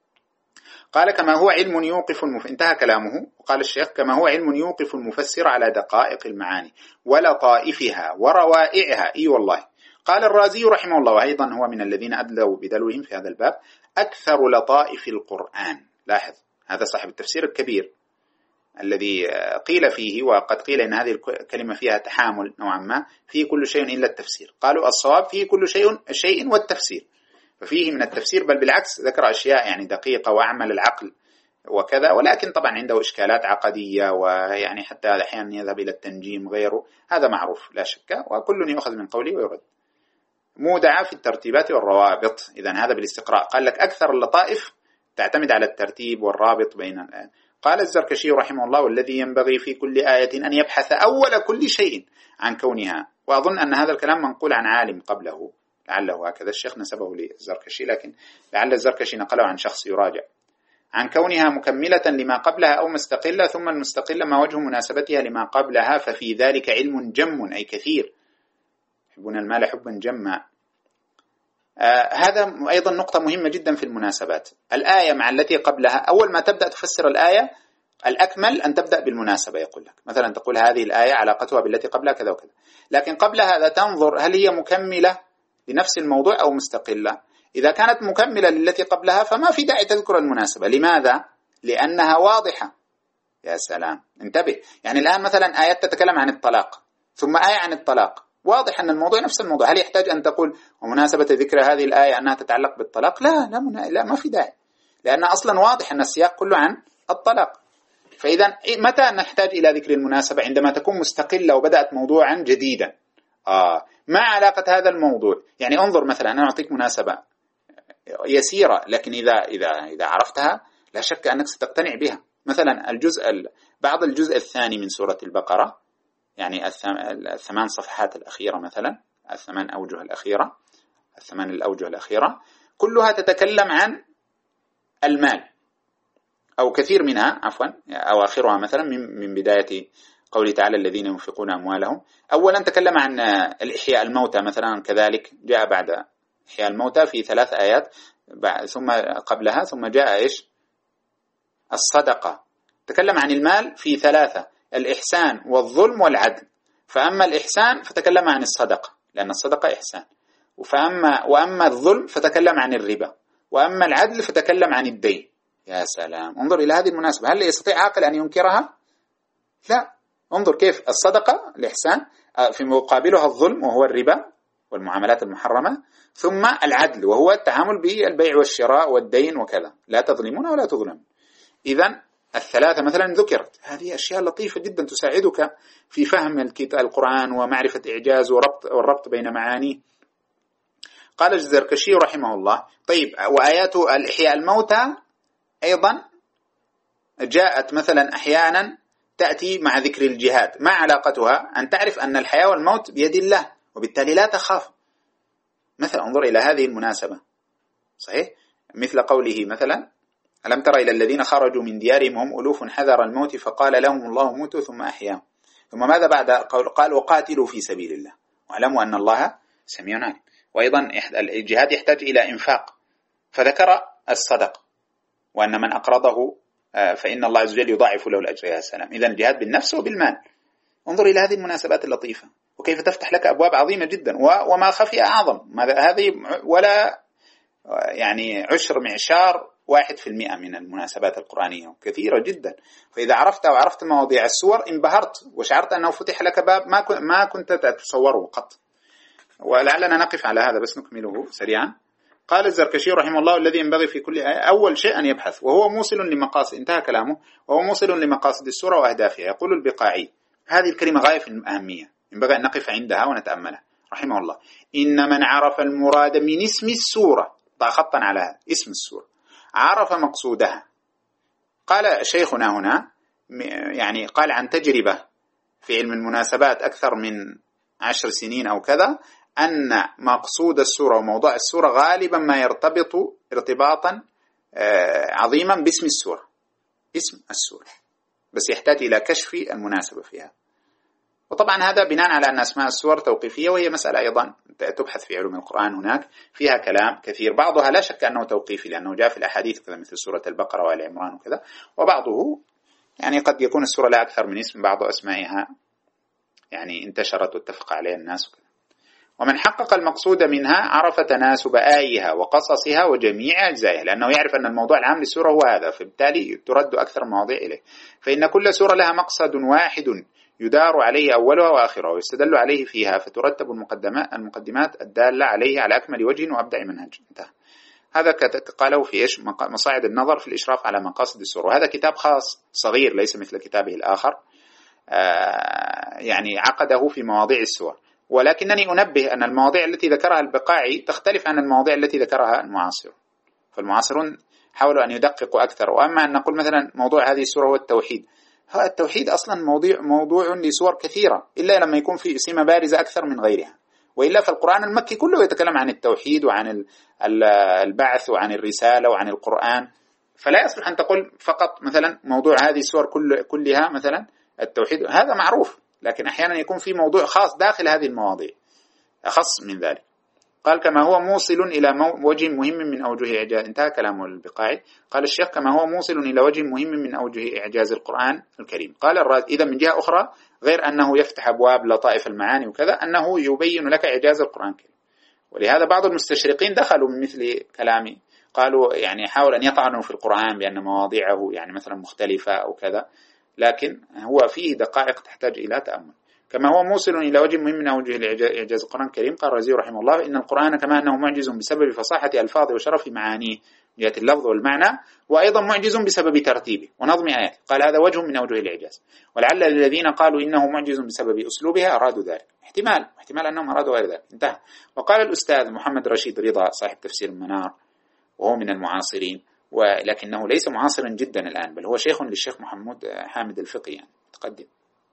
قال كما هو علم يوقف المف... انتهى كلامه، وقال الشيخ كما هو علم يوقف المفسر على دقائق المعاني ولطائفها وروائعها. اي والله. قال الرازي رحمه الله، وأيضا هو من الذين أدلوا بدلوهم في هذا الباب: أكثر لطائف القرآن. لاحظ، هذا صاحب التفسير الكبير الذي قيل فيه، وقد قيل إن هذه الكلمة فيها تحامل نوعا ما، فيه كل شيء إلا التفسير. قالوا الصواب فيه كل شيء شيء والتفسير، ففيه من التفسير، بل بالعكس ذكر أشياء يعني دقيقة وأعمل العقل وكذا، ولكن طبعا عنده إشكالات عقدية، ويعني حتى أحيانا يذهب إلى التنجيم غيره، هذا معروف لا شك، وكل يأخذ من قوله ويرد. مودع في الترتيبات والروابط، إذن هذا بالاستقراء. قال لك أكثر اللطائف تعتمد على الترتيب والرابط بين الآيات. قال الزركشي رحمه الله: والذي ينبغي في كل آية أن يبحث أول كل شيء عن كونها. وأظن أن هذا الكلام منقول عن عالم قبله، لعله هكذا الشيخ نسبه للزركشي، لكن لعل الزركشي نقله عن شخص يراجع. عن كونها مكملة لما قبلها أو مستقلة، ثم المستقلة ما وجه مناسبتها لما قبلها، ففي ذلك علم جم أي كثير، يحبون المال حبا جما. آه هذا أيضا نقطة مهمة جدا في المناسبات. الآية مع التي قبلها، أول ما تبدأ تفسر الآية الأكمل أن تبدأ بالمناسبة، يقول لك مثلا تقول هذه الآية علاقتها بالتي قبلها كذا وكذا، لكن قبل هذا تنظر هل هي مكملة لنفس الموضوع أو مستقلة. إذا كانت مكملة للتي قبلها فما في داعي تذكر المناسبة. لماذا؟ لأنها واضحة. يا سلام، انتبه. يعني الآن مثلا آيات تتكلم عن الطلاق، ثم آية عن الطلاق، واضح أن الموضوع نفس الموضوع. هل يحتاج أن تقول ومناسبة ذكر هذه الآية أنها تتعلق بالطلاق؟ لا لا, منا... لا ما في داعي، لأن أصلا واضح أن السياق كله عن الطلاق. فإذا متى نحتاج إلى ذكر المناسبة؟ عندما تكون مستقلة وبدأت موضوعا جديدا. آه ما علاقة هذا الموضوع؟ يعني انظر مثلا، أنا أعطيك مناسبة يسيرة، لكن إذا إذا إذا عرفتها لا شك أنك ستقتنع بها. مثلا الجزء بعض الجزء الثاني من سورة البقرة، يعني الثمان صفحات الأخيرة مثلا، الثمان أوجه الأخيرة، الثمان الأوجه الأخيرة كلها تتكلم عن المال، أو كثير منها عفوا، أو آخرها مثلا من من بداية قوله تعالى الذين ينفقون أموالهم. أولا تكلم عن الإحياء الموتى مثلا، كذلك جاء بعد إحياء الموتى في ثلاث آيات ثم قبلها، ثم جاء إيش؟ الصدقة. تكلم عن المال في ثلاثة: الإحسان والظلم والعدل. فأما الإحسان فتكلم عن الصدقة لأن الصدقة إحسان، فأما وأما الظلم فتكلم عن الربا، وأما العدل فتكلم عن الدين. يا سلام، انظر إلى هذه المناسبة، هل يستطيع عاقل أن ينكرها؟ لا. انظر كيف الصدقة الإحسان في مقابلها الظلم وهو الربا والمعاملات المحرمة، ثم العدل وهو التعامل بالبيع والشراء والدين وكذا، لا تظلمون ولا تظلمون. إذن الثلاثة مثلا ذكرت، هذه أشياء لطيفة جدا تساعدك في فهم القرآن ومعرفة إعجاز وربط والربط بين معانيه. قال الزركشي رحمه الله: طيب، وآيات الإحياء الموتى أيضا جاءت مثلا أحيانا تأتي مع ذكر الجهاد. ما علاقتها؟ أن تعرف أن الحياة والموت بيد الله، وبالتالي لا تخاف. مثلا انظر إلى هذه المناسبة، صحيح؟ مثل قوله مثلا: ألم تر إلى الذين خرجوا من ديارهم هم ألوف حذر الموت فقال لهم الله موتوا ثم أحياهم. ثم ماذا بعد؟ قال: وقاتلوا في سبيل الله واعلموا أن الله سميع عليم. وأيضا الجهاد يحتاج إلى إنفاق، فذكر الصدق وأن من أقرضه فإن الله عز وجل يضاعف له الأجر. يا سلام، إذن الجهاد بالنفس وبالمال. انظر إلى هذه المناسبات اللطيفة وكيف تفتح لك أبواب عظيمة جدا، وما خفي أعظم. هذه ولا يعني عشر معشار واحد في المئة من المناسبات القرآنية، كثيرة جدا. فإذا عرفت وعرفت مواضيع السور انبهرت وشعرت أنه فتح لك باب ما كنت تتصوره قط. ولعلنا نقف على هذا بس نكمله سريعا. قال الزركشي رحمه الله: الذي ينبغي في كل آية أول شيء أن يبحث، وهو موصل لمقاصد، انتهى كلامه، وهو موصل لمقاصد السورة وأهدافها. يقول البقاعي: هذه الكلمة غاية في الأهمية، ينبغي أن نقف عندها ونتأملها. رحمه الله: إن من عرف المراد من اسم السورة، ضع خطا على هذا اسم السورة، عرف مقصودها. قال شيخنا هنا، يعني قال عن تجربة في علم المناسبات أكثر من عشر سنين أو كذا، أن مقصود السورة وموضوع السورة غالبا ما يرتبط ارتباطا عظيما باسم السورة، اسم السورة، بس يحتاج إلى كشف المناسبة فيها. وطبعا هذا بناء على أن أسماء السور توقيفية، وهي مسألة أيضا تبحث في علوم القرآن، هناك فيها كلام كثير، بعضها لا شك أنه توقيفي لأنه جاء في الأحاديث كذا مثل سورة البقرة وآل عمران وكذا، وبعضه يعني قد يكون السورة لا أكثر من اسم، بعض أسمائها يعني انتشرت واتفق عليها الناس وكذا. ومن حقق المقصود منها عرف تناسب آيها وقصصها وجميع أجزائها، لأنه يعرف أن الموضوع العام للسورة هو هذا، فبالتالي ترد أكثر المواضيع إليه. فإن كل سورة لها مقصد واحد يدار عليه أولها وآخرها ويستدل عليه فيها، فترتب المقدمات المقدمات الدالة عليه على أكمل وجه وأبدع منهج. انتهى. هذا قاله في إيش؟ مصاعد النظر في الإشراف على مقاصد السورة، وهذا كتاب خاص صغير ليس مثل كتابه الآخر، آه يعني عقده في مواضيع السور. ولكنني أنبه أن المواضيع التي ذكرها البقاعي تختلف عن المواضيع التي ذكرها المعاصرون، فالمعاصرون حاولوا أن يدققوا أكثر. وأما أن نقول مثلا موضوع هذه السورة هو التوحيد، هذا التوحيد أصلا موضوع موضوع لسور كثيرة، إلا لما يكون في سمة بارزة أكثر من غيرها، وإلا فالقرآن المكي كله يتكلم عن التوحيد وعن البعث وعن الرسالة وعن القرآن، فلا يصلح أن تقول فقط مثلا موضوع هذه السور كل كلها مثلا التوحيد، هذا معروف، لكن أحيانا يكون في موضوع خاص داخل هذه المواضيع أخص من ذلك. قال: كما هو موصل إلى وجه مهم من أوجه إعجاز، انتهى كلامه البقاعي. قال الشيخ: كما هو موصل إلى وجه مهم من أوجه إعجاز القرآن الكريم. قال الرازي: إذا من جهة أخرى غير أنه يفتح أبواب لطائف المعاني وكذا، أنه يبين لك إعجاز القرآن الكريم. ولهذا بعض المستشرقين دخلوا من مثل كلامي، قالوا يعني حاول أن يطعنوا في القرآن بأن مواضيعه يعني مثلا مختلفة أو كذا، لكن هو فيه دقائق تحتاج إلى تأمل. كما هو موصل إلى وجه مهم من أوجه إعجاز القرآن الكريم. قال الرازي رحمه الله: إن القرآن كما أنه معجز بسبب فصاحة ألفاظه وشرف معانيه جهة اللفظ والمعنى، وأيضا معجز بسبب ترتيبه ونظم آياته. قال هذا وجه من أوجه الإعجاز، ولعل الذين قالوا إنه معجز بسبب أسلوبها أرادوا ذلك، احتمال احتمال أنهم أرادوا غير ذلك. انتهى. وقال الأستاذ محمد رشيد رضا صاحب تفسير المنار، وهو من المعاصرين ولكنه ليس معاصرا جدا الآن، بل هو شيخ للشيخ محمود حامد الفقي، يعني متقدم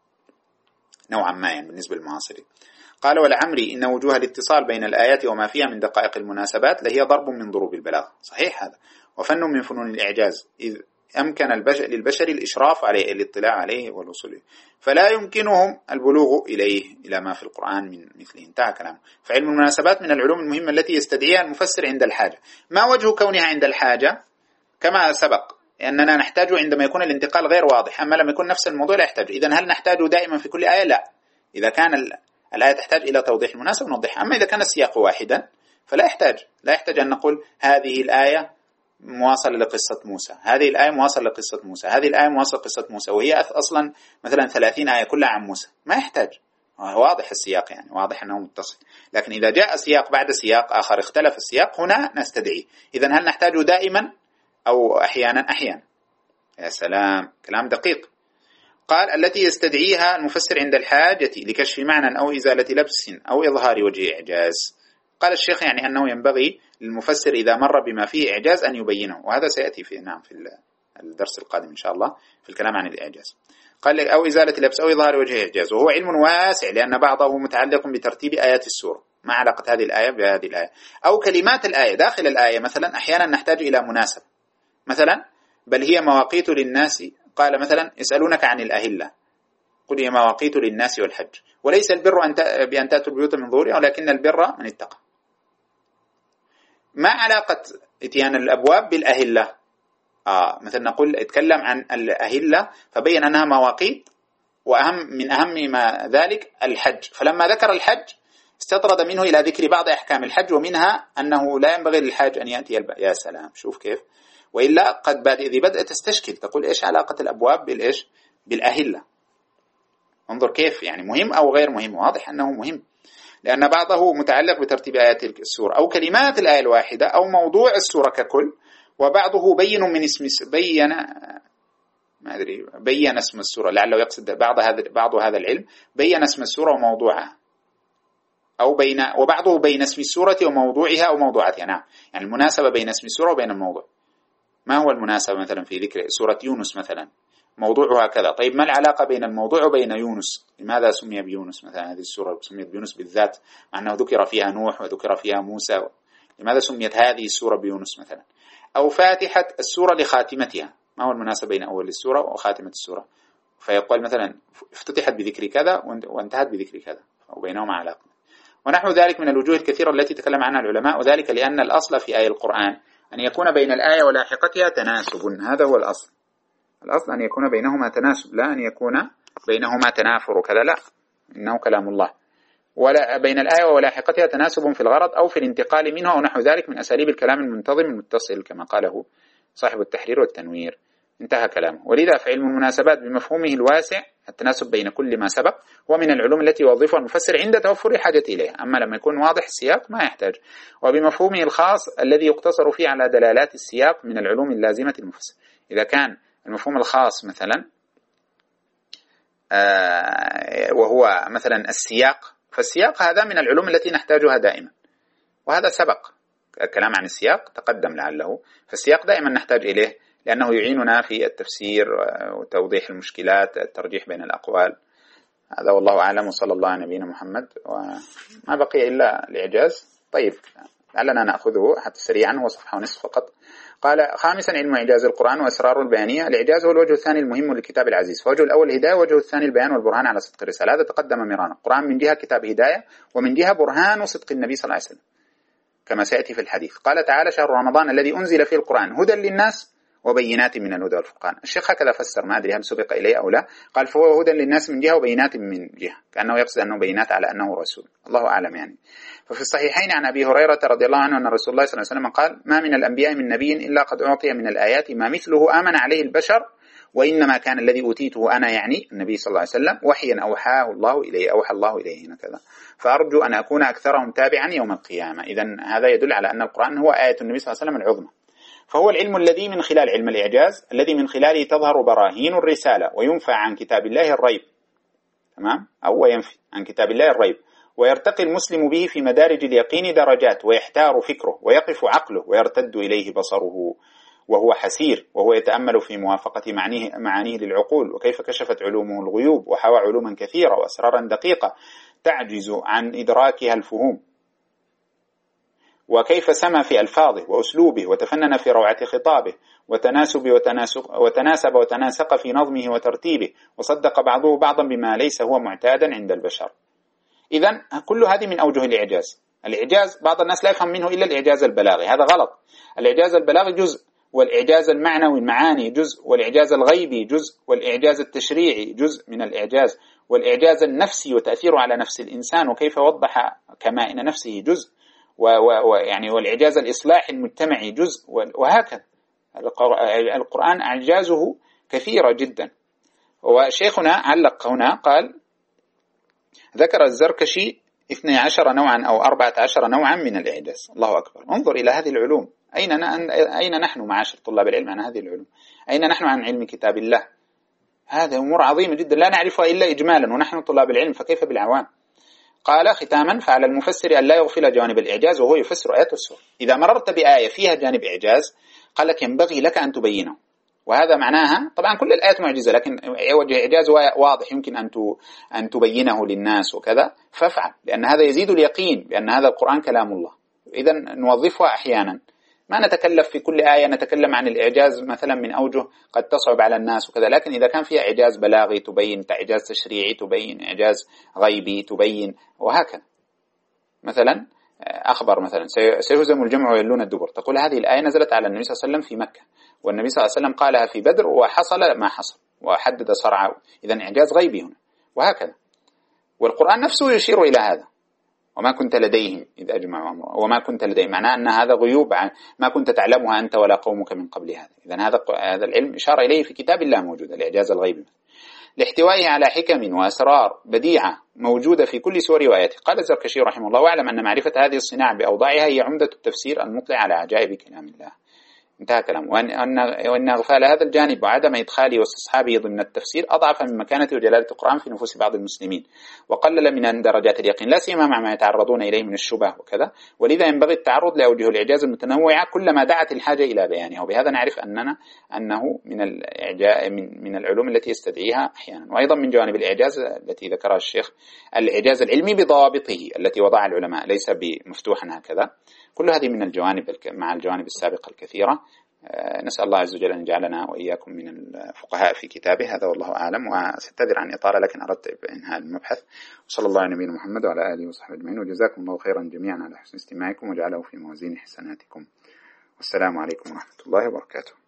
نوعا ما يعني بالنسبة للمعاصرين. قال: ولعمري إن وجوه الاتصال بين الآيات وما فيها من دقائق المناسبات لهي ضرب من ضروب البلاغة. صحيح هذا، وفن من فنون الإعجاز، إذ أمكن البشر للبشر الإشراف عليه، الاطلاع عليه والوصول إليه، فلا يمكنهم البلوغ إليه إلى ما في القرآن من مثله. انتهى كلامه. فعلم المناسبات من العلوم المهمة التي يستدعيها المفسر عند الحاجة. ما وجه كونها عند الحاجة؟ كما سبق أننا نحتاج عندما يكون الانتقال غير واضح، أما لما يكون نفس الموضوع لا يحتاج. إذن هل نحتاج دائما في كل آية؟ لا. إذا كان الآية تحتاج إلى توضيح المناسبة نوضحها، أما إذا كان السياق واحدا فلا يحتاج لا يحتاج أن نقول هذه الآية مواصلة لقصة موسى، هذه الآية مواصلة لقصة موسى، هذه الآية مواصلة لقصة موسى، وهي أصلا مثلا ثلاثين آية كلها عن موسى. ما يحتاج، واضح السياق، يعني واضح أنه متصل. لكن إذا جاء سياق بعد سياق آخر اختلف السياق، هنا نستدعي. إذن هل نحتاج دائما أو أحيانا؟ أحيانا. يا سلام، كلام دقيق. قال التي يستدعيها المفسر عند الحاجة لكشف معنى أو إزالة لبس أو إظهار وجه إعجاز. قال الشيخ يعني أنه ينبغي للمفسر إذا مر بما فيه إعجاز أن يبينه، وهذا سيأتي في نعم في الدرس القادم إن شاء الله في الكلام عن الإعجاز. قال أو إزالة لبس أو إظهار وجه إعجاز، وهو علم واسع لأن بعضه متعلق بترتيب آيات السورة. ما علاقة هذه الآية بهذه الآية؟ أو كلمات الآية داخل الآية مثلا أحيانا نحتاج إلى مناسبة، مثلا بل هي مواقيت للناس. قال مثلا يسألونك عن الأهلة، قل هي مواقيت للناس والحج، وليس البر بأن تأتوا البيوت من ظهورها ولكن البر من اتقى. ما علاقة اتيان الأبواب بالأهلة؟ آه مثلا نقول اتكلم عن الأهلة فبين أنها مواقيت، وأهم من أهم ما ذلك الحج، فلما ذكر الحج استطرد منه إلى ذكر بعض أحكام الحج، ومنها أنه لا ينبغي للحاج أن يأتي الب... يا سلام، شوف كيف. وإلا قد بعد إذا بدأت تستشكل تقول إيش علاقة الأبواب بالإيش بالأهلة؟ انظر كيف يعني مهم أو غير مهم. واضح أنه مهم لأن بعضه متعلق بترتيب آيات السورة أو كلمات الآية الواحدة أو موضوع السورة ككل، وبعضه بين من اسم بين ما أدري بين اسم السورة، لعله يقصد بعض هذا بعض هذا العلم بين اسم السورة وموضوعها، أو بين وبعضه بين اسم السورة وموضوعها أو موضوعاتها. نعم، يعني المناسبة بين اسم السورة وبين الموضوع. ما هو المناسبة مثلا في ذكر سورة يونس مثلا؟ موضوعها كذا. طيب ما العلاقة بين الموضوع وبين يونس؟ لماذا سمي بيونس مثلا؟ هذه السورة سميت بيونس بالذات مع أنه ذكر فيها نوح وذكر فيها موسى، لماذا سميت هذه السورة بيونس مثلا؟ أو فاتحة السورة لخاتمتها، ما هو المناسبة بين أول السورة وخاتمة السورة؟ فيقول مثلا افتتحت بذكر كذا وانتهت بذكر كذا، وبينهما علاقة. ونحو ذلك من الوجوه الكثيرة التي تكلم عنها العلماء، وذلك لأن الأصل في آية القرآن أن يكون بين الآية ولاحقتها تناسب. هذا هو الأصل. الأصل أن يكون بينهما تناسب، لا أن يكون بينهما تنافر وكذا، لا، إنه كلام الله. ولا بين الآية ولاحقتها تناسب في الغرض أو في الانتقال منه أو نحو ذلك من أساليب الكلام المنتظم المتصل كما قاله صاحب التحرير والتنوير. انتهى كلامه. ولذا فعلم المناسبات بمفهومه الواسع التناسب بين كل ما سبق ومن العلوم التي يوظفها المفسر عند توفر حاجة إليها، أما لما يكون واضح السياق ما يحتاج. وبمفهومه الخاص الذي يقتصر فيه على دلالات السياق من العلوم اللازمة المفسر. إذا كان المفهوم الخاص مثلا آه وهو مثلا السياق، فالسياق هذا من العلوم التي نحتاجها دائما، وهذا سبق الكلام عن السياق تقدم لعله. فالسياق دائما نحتاج إليه لأنه يعيننا في التفسير وتوضيح المشكلات، الترجيح بين الأقوال. هذا والله أعلم، وصلى الله على نبينا محمد. وما بقي إلا الإعجاز. طيب لعلنا نأخذه حتى سريعا، هو صفحة ونصف فقط. قال خامسا علم إعجاز القرآن وأسراره البيانية. الإعجاز هو الوجه الثاني المهم للكتاب العزيز، فوجه الأول الهداية، ووجه الثاني البيان والبرهان على صدق الرسالة. هذا تقدم مرانا. القرآن من جهة كتاب هداية، ومن جهة برهان وصدق النبي صلى الله عليه وسلم كما سيأتي في الحديث. قال تعالى شهر رمضان الذي أنزل فيه القرآن هدى للناس وبينات من الهدى والفرقان. الشيخ هكذا فسر، ما أدري هل سبق إليه أو لا. قال فهو هدى للناس من جهة وبينات من جهة، كأنه يقصد أنه بينات على أنه رسول، الله أعلم يعني. ففي الصحيحين عن أبي هريرة رضي الله عنه أن رسول الله صلى الله عليه وسلم قال ما من الأنبياء من نبي إلا قد أعطي من الآيات ما مثله آمن عليه البشر، وإنما كان الذي أوتيته أنا يعني النبي صلى الله عليه وسلم وحيا أوحاه الله إليه، أوحى الله إليه هكذا، فأرجو أن أكون أكثرهم تابعا يوم القيامة. إذن هذا يدل على أن القرآن هو آية النبي صلى الله عليه وسلم العظمى. فهو العلم الذي من خلال علم الإعجاز الذي من خلاله تظهر براهين الرسالة وينفى عن كتاب الله الريب، تمام، أو ينفي عن كتاب الله الريب، ويرتقي المسلم به في مدارج اليقين درجات، ويحتار فكره ويقف عقله ويرتد إليه بصره وهو حسير، وهو يتأمل في موافقة معانيه, معانيه للعقول، وكيف كشفت علومه الغيوب وحوى علوما كثيرة وأسرارا دقيقة تعجز عن إدراكها الفهوم. وكيف سما في ألفاظه وأسلوبه، وتفنن في روعة خطابه، وتناسب وتناسق وتناسب وتناسق في نظمه وترتيبه، وصدق بعضه بعضا بما ليس هو معتادا عند البشر. إذن كل هذه من أوجه الإعجاز. الإعجاز بعض الناس لا يفهم منه إلا الإعجاز البلاغي، هذا غلط. الإعجاز البلاغي جزء، والإعجاز المعنوي المعاني جزء، والإعجاز الغيبي جزء، والإعجاز التشريعي جزء من الإعجاز، والإعجاز النفسي وتأثيره على نفس الإنسان وكيف وضح كمائن نفسه جزء، ويعني والإعجاز الإصلاحي المجتمعي جزء، وهكذا. القرآن أعجازه كثيرة جدا. وشيخنا علق هنا قال: ذكر الزركشي اثني عشر نوعا أو أربعة عشر نوعا من الإعجاز. الله أكبر. انظر إلى هذه العلوم، أين أين نحن معاشر طلاب العلم عن هذه العلوم؟ أين نحن عن علم كتاب الله؟ هذه أمور عظيمة جدا لا نعرفها إلا إجمالا، ونحن طلاب العلم، فكيف بالعوام؟ قال ختاما: فعلى المفسر أن لا يغفل جوانب الإعجاز وهو يفسر آيات السورة. إذا مررت بآية فيها جانب إعجاز قال لك ينبغي لك أن تبينه، وهذا معناها طبعا كل الآيات معجزة، لكن وجه إعجاز واضح يمكن أن أن تبينه للناس وكذا، فافعل، لأن هذا يزيد اليقين بأن هذا القرآن كلام الله. إذا نوظفها أحيانا، ما نتكلف في كل آية نتكلم عن الإعجاز مثلا من أوجه قد تصعب على الناس وكذا، لكن إذا كان فيها إعجاز بلاغي تبين، إعجاز تشريعي تبين، إعجاز غيبي تبين، وهكذا. مثلا أخبر مثلا سيهزم الجمع ويولون الدبر، تقول هذه الآية نزلت على النبي صلى الله عليه وسلم في مكة، والنبي صلى الله عليه وسلم قالها في بدر وحصل ما حصل وحدد صرعه، إذن إعجاز غيبي هنا، وهكذا. والقرآن نفسه يشير إلى هذا: وما كنت لديهم إذ أجمعوا أمرا، وما كنت لديهم، معناه أن هذا غيوب ما كنت تعلمها أنت ولا قومك من قبل هذا. إذن هذا هذا العلم إشارة إليه في كتاب الله موجود، الإعجاز الغيبي، لاحتوائه على حكم وأسرار بديعة موجودة في كل سور وآياته. قال الزركشي رحمه الله: واعلم أن معرفة هذه الصناعة بأوضاعها هي عمدة التفسير المطلع على عجائب كلام الله. انتهى كلام. وأن, وأن أغفال هذا الجانب وعدم إدخاله واستصحابه ضمن التفسير أضعف من مكانة وجلالة القرآن في نفوس بعض المسلمين، وقلل من درجات اليقين، لا سيما مع ما يتعرضون إليه من الشبه وكذا. ولذا ينبغي التعرض لأوجه الإعجاز المتنوعة كلما دعت الحاجة إلى بيانها، وبهذا نعرف أننا أنه من الإعجاز من, من العلوم التي يستدعيها أحيانا. وأيضا من جوانب الإعجاز التي ذكرها الشيخ الإعجاز العلمي بضوابطه التي وضعها العلماء، ليس بمفتوحا هكذا. كل هذه من الجوانب مع الجوانب السابقة الكثيرة. نسأل الله عز وجل أن يجعلنا وإياكم من الفقهاء في كتابه. هذا والله أعلم، وستدر عن إطالة لكن أردت بإنهاء المبحث. وصلى الله على نبينا محمد وعلى آله وصحبه أجمعين، وجزاكم الله خيرا جميعا على حسن استماعكم وجعله في موازين حسناتكم. والسلام عليكم ورحمة الله وبركاته.